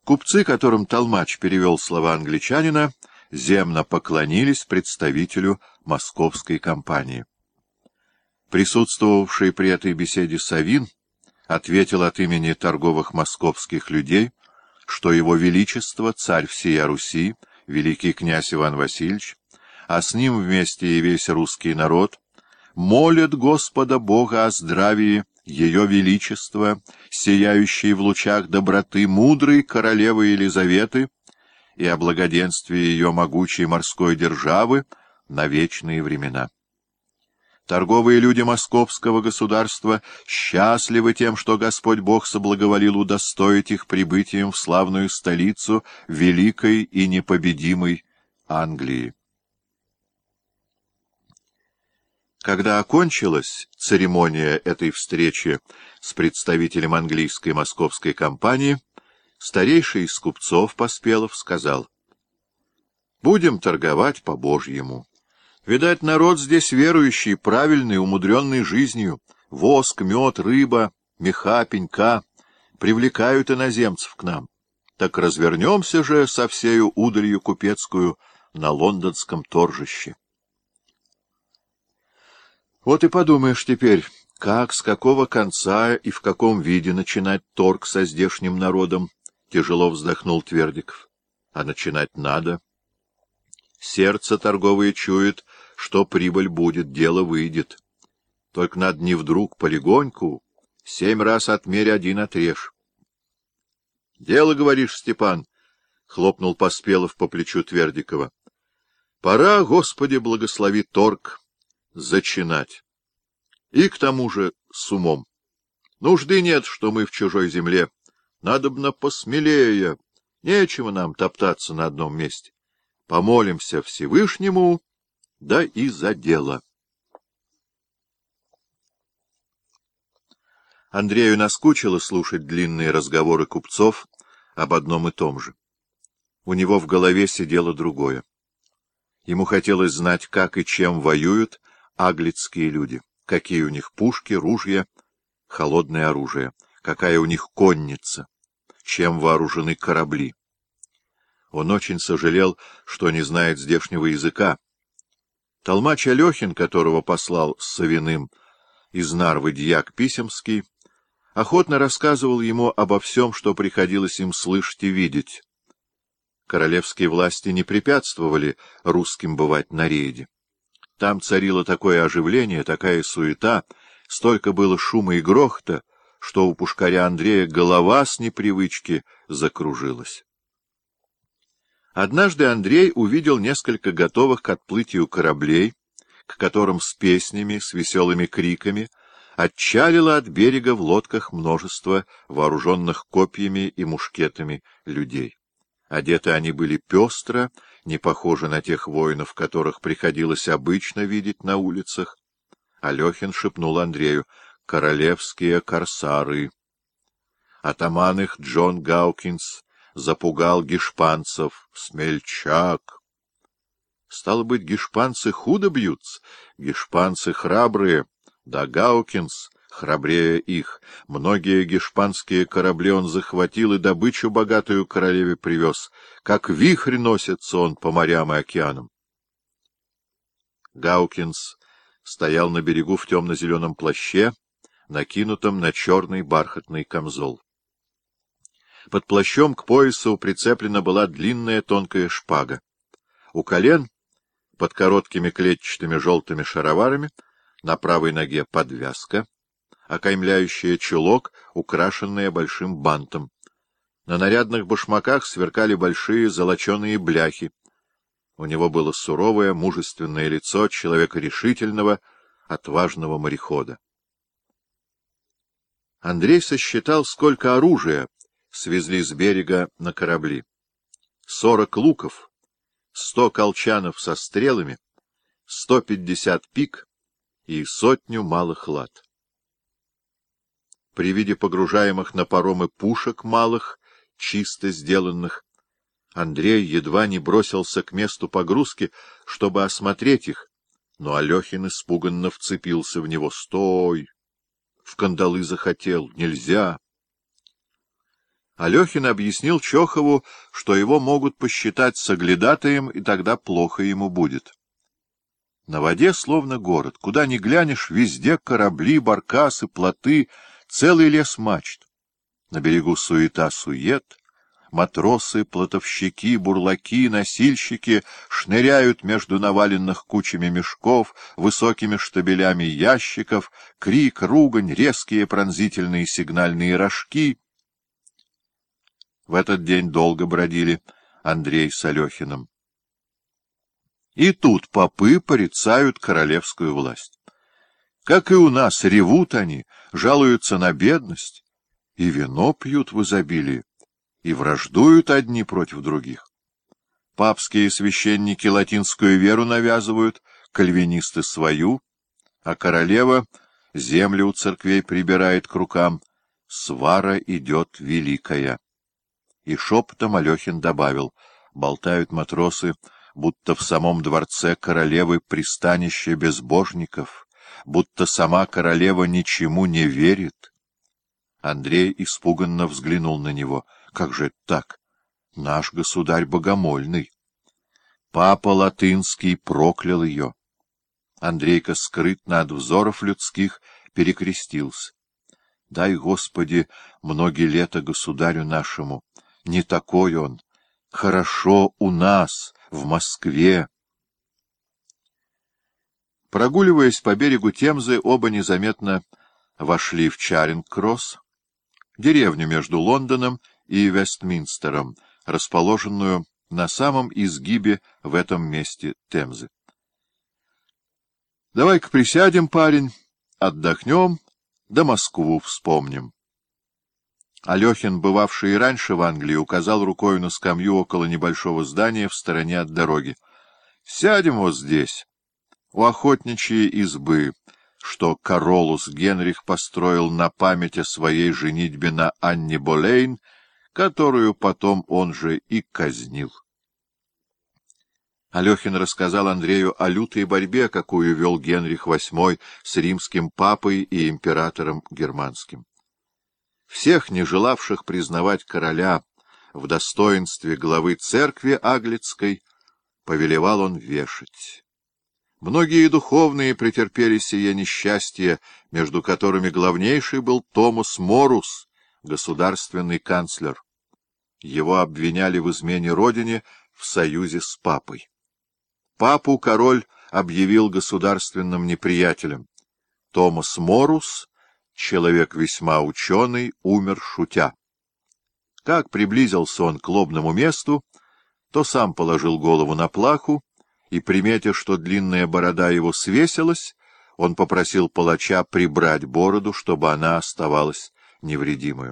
Купцы, которым толмач перевел слова англичанина, земно поклонились представителю московской компании. Присутствовавший при этой беседе Савин ответил от имени торговых московских людей, что его величество, царь всея Руси, великий князь Иван Васильевич, а с ним вместе и весь русский народ, молит Господа Бога о здравии ее величества, сияющей в лучах доброты мудрой королевы Елизаветы, и о благоденствии ее могучей морской державы на вечные времена. Торговые люди московского государства счастливы тем, что Господь Бог соблаговолил удостоить их прибытием в славную столицу великой и непобедимой Англии. Когда окончилась церемония этой встречи с представителем английской московской компании, старейший из купцов Поспелов сказал: «Будем торговать по-божьему. Видать, народ здесь верующий, правильный, умудренный жизнью. Воск, мед, рыба, меха, пенька привлекают иноземцев к нам. Так развернемся же со всею удалью купецкую на лондонском торжище». Вот и подумаешь теперь, как, с какого конца и в каком виде начинать торг со здешним народом, — тяжело вздохнул Твердиков. А начинать надо. Сердце торговое чует, что прибыль будет, дело выйдет. Только надо не вдруг, полегоньку, 7 раз отмерь, 1 отрежь. — Дело, говоришь, Степан, — хлопнул Поспелов по плечу Твердикова. — Пора, Господи, благослови торг, зачинать. И к тому же с умом. Нужды нет, что мы в чужой земле. Надобно посмелее. Нечего нам топтаться на одном месте. Помолимся Всевышнему, да и за дело. Андрею наскучило слушать длинные разговоры купцов об одном и том же. У него в голове сидело другое. Ему хотелось знать, как и чем воюют аглицкие люди, какие у них пушки, ружья, холодное оружие, какая у них конница, чем вооружены корабли. Он очень сожалел, что не знает здешнего языка. Толмач Алехин, которого послал с Савиным из Нарвы дьяк Писемский, охотно рассказывал ему обо всем, что приходилось им слышать и видеть. Королевские власти не препятствовали русским бывать на рейде. Там царило такое оживление, такая суета, столько было шума и грохота, что у пушкаря Андрея голова с непривычки закружилась. Однажды Андрей увидел несколько готовых к отплытию кораблей, к которым с песнями, с веселыми криками отчалило от берега в лодках множество вооруженных копьями и мушкетами людей. Одеты они были пестро, не похожи на тех воинов, которых приходилось обычно видеть на улицах. Алехин шепнул Андрею: «Королевские корсары». Атаман их Джон Гаукинс запугал гешпанцев. Смельчак! Стало быть, гешпанцы худо бьются, гешпанцы храбрые, да Гаукинс храбрее их. Многие гешпанские корабли он захватил и добычу богатую королеве привез. Как вихрь носится он по морям и океанам. Гаукинс стоял на берегу в темно-зеленом плаще, накинутом на черный бархатный камзол. Под плащом к поясу прицеплена была длинная тонкая шпага. У колен, под короткими клетчатыми желтыми шароварами, на правой ноге подвязка, окаймляющая чулок, украшенная большим бантом. На нарядных башмаках сверкали большие золоченые бляхи. У него было суровое, мужественное лицо человека решительного, отважного морехода. Андрей сосчитал, сколько оружия свезли с берега на корабли. 40 луков, 100 колчанов со стрелами, 150 пик и 100 малых лад. При виде погружаемых на паромы пушек малых, чисто сделанных, Андрей едва не бросился к месту погрузки, чтобы осмотреть их, но Алехин испуганно вцепился в него. — Стой! В кандалы захотел. Нельзя! Алехин объяснил Чохову, что его могут посчитать соглядатаем, и тогда плохо ему будет. На воде словно город. Куда ни глянешь, везде корабли, баркасы, плоты, целый лес мачт. На берегу суета-сует. Матросы, плотовщики, бурлаки, носильщики шныряют между наваленных кучами мешков, высокими штабелями ящиков, крик, ругань, резкие пронзительные сигнальные рожки. В этот день долго бродили Андрей с Алехиным. И тут попы порицают королевскую власть. Как и у нас, ревут они, жалуются на бедность, и вино пьют в изобилии, и враждуют одни против других. Папские священники латинскую веру навязывают, кальвинисты свою, а королева земли у церквей прибирает к рукам. Свара идет великая. И шепотом Алехин добавил: болтают матросы, будто в самом дворце королевы пристанище безбожников, будто сама королева ничему не верит. Андрей испуганно взглянул на него. Как же это так? Наш государь богомольный. Папа Латынский проклял ее. Андрейка скрытно от взоров людских перекрестился. Дай, Господи, многие лета государю нашему. Не такой он. Хорошо у нас, в Москве. Прогуливаясь по берегу Темзы, оба незаметно вошли в Чаринг-Кросс, деревню между Лондоном и Вестминстером, расположенную на самом изгибе в этом месте Темзы. — Давай-ка присядем, парень, отдохнем, да Москву вспомним. Алехин, бывавший и раньше в Англии, указал рукой на скамью около небольшого здания в стороне от дороги. — Сядем вот здесь, у охотничьей избы, что Каролус Генрих построил на память о своей женитьбе на Анне Болейн, которую потом он же и казнил. Алехин рассказал Андрею о лютой борьбе, какую вел Генрих VIII с римским папой и императором германским. Всех, не желавших признавать короля в достоинстве главы церкви Аглицкой, повелевал он вешать. Многие духовные претерпели сие несчастье, между которыми главнейший был Томас Морус, государственный канцлер. Его обвиняли в измене родине в союзе с папой. Папу король объявил государственным неприятелем. Томас Морус, человек весьма ученый, умер шутя. Как приблизился он к лобному месту, то сам положил голову на плаху, и, приметя, что длинная борода его свесилась, он попросил палача прибрать бороду, чтобы она оставалась невредимою.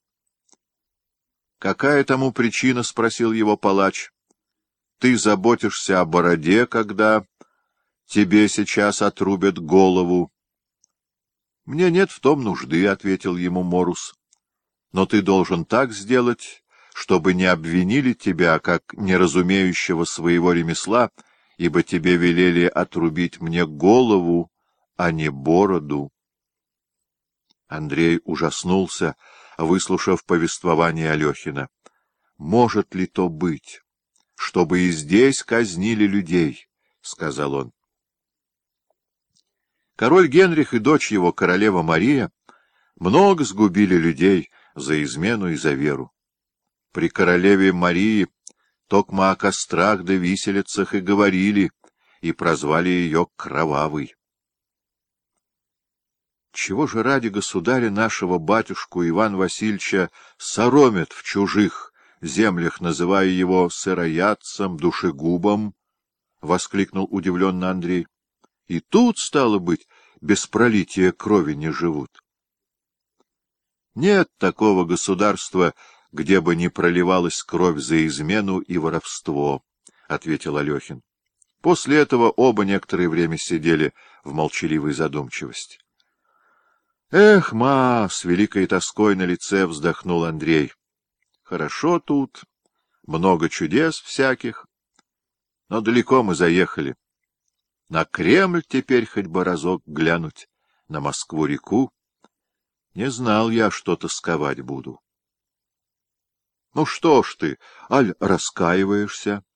— Какая тому причина? — спросил его палач. — Ты заботишься о бороде, когда тебе сейчас отрубят голову. — Мне нет в том нужды, — ответил ему Морус. — Но ты должен так сделать, чтобы не обвинили тебя, как неразумеющего своего ремесла, ибо тебе велели отрубить мне голову, а не бороду. Андрей ужаснулся, выслушав повествование Алехина. «Может ли то быть, чтобы и здесь казнили людей?» — сказал он. Король Генрих и дочь его, королева Мария, много сгубили людей за измену и за веру. При королеве Марии токма о кострах да виселицах и говорили, и прозвали ее Кровавой. Чего же ради государя нашего батюшку Ивана Васильевича соромят в чужих землях, называя его сыроядцем, душегубом? — воскликнул удивленно Андрей. — И тут, стало быть, без пролития крови не живут. — Нет такого государства, где бы не проливалась кровь за измену и воровство, — ответил Алехин. После этого оба некоторое время сидели в молчаливой задумчивости. — Эх, ма! — с великой тоской на лице вздохнул Андрей. — Хорошо тут, много чудес всяких, но далеко мы заехали. На Кремль теперь хоть бы разок глянуть, на Москву-реку. Не знал я, что тосковать буду. Ну что ж ты, аль раскаиваешься?